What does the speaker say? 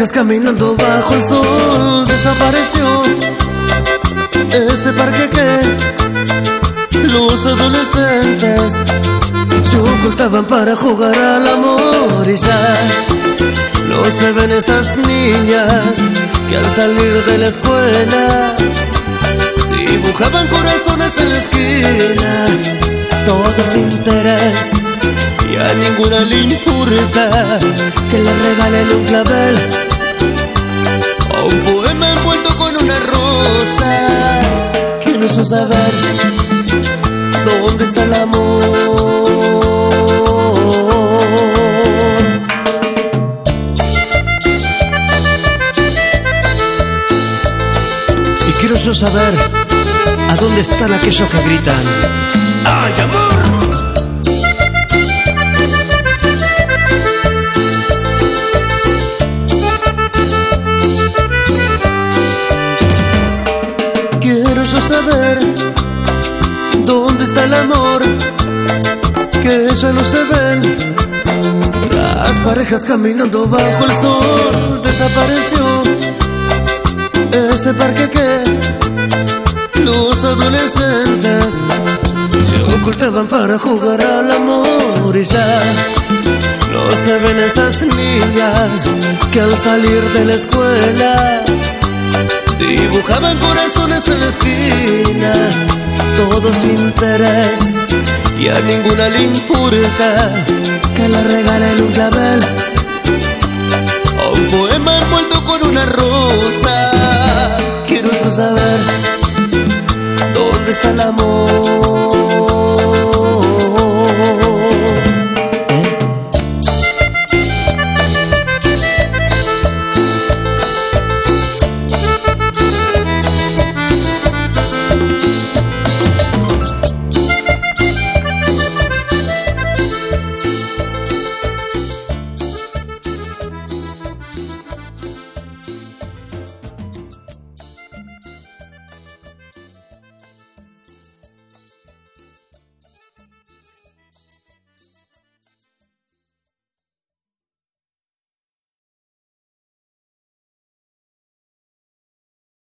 parejas caminando bajo el sol. Desapareció ese parque que los adolescentes se ocultaban para jugar al amor. Y ya no se ven esas niñas que al salir de la escuela dibujaban corazones en la esquina. Todo sin interés, y a ninguna le importa que le regalen un clavel o un poema envuelto con una rosa. Quiero yo saber dónde está el amor. Y quiero yo saber a dónde están aquellos que gritan: ¡ay, amor! Quiero yo saber dónde está el amor, que ya no se ven las parejas caminando bajo el sol. Desapareció ese parque que los adolescentes se ocultaban para jugar al amor. Y ya no se ven esas niñas que al salir de la escuela dibujaban corazones en la esquina. Todo sin interés, y a ninguna le importa que le regalen un clavel o un poema envuelto con una rosa.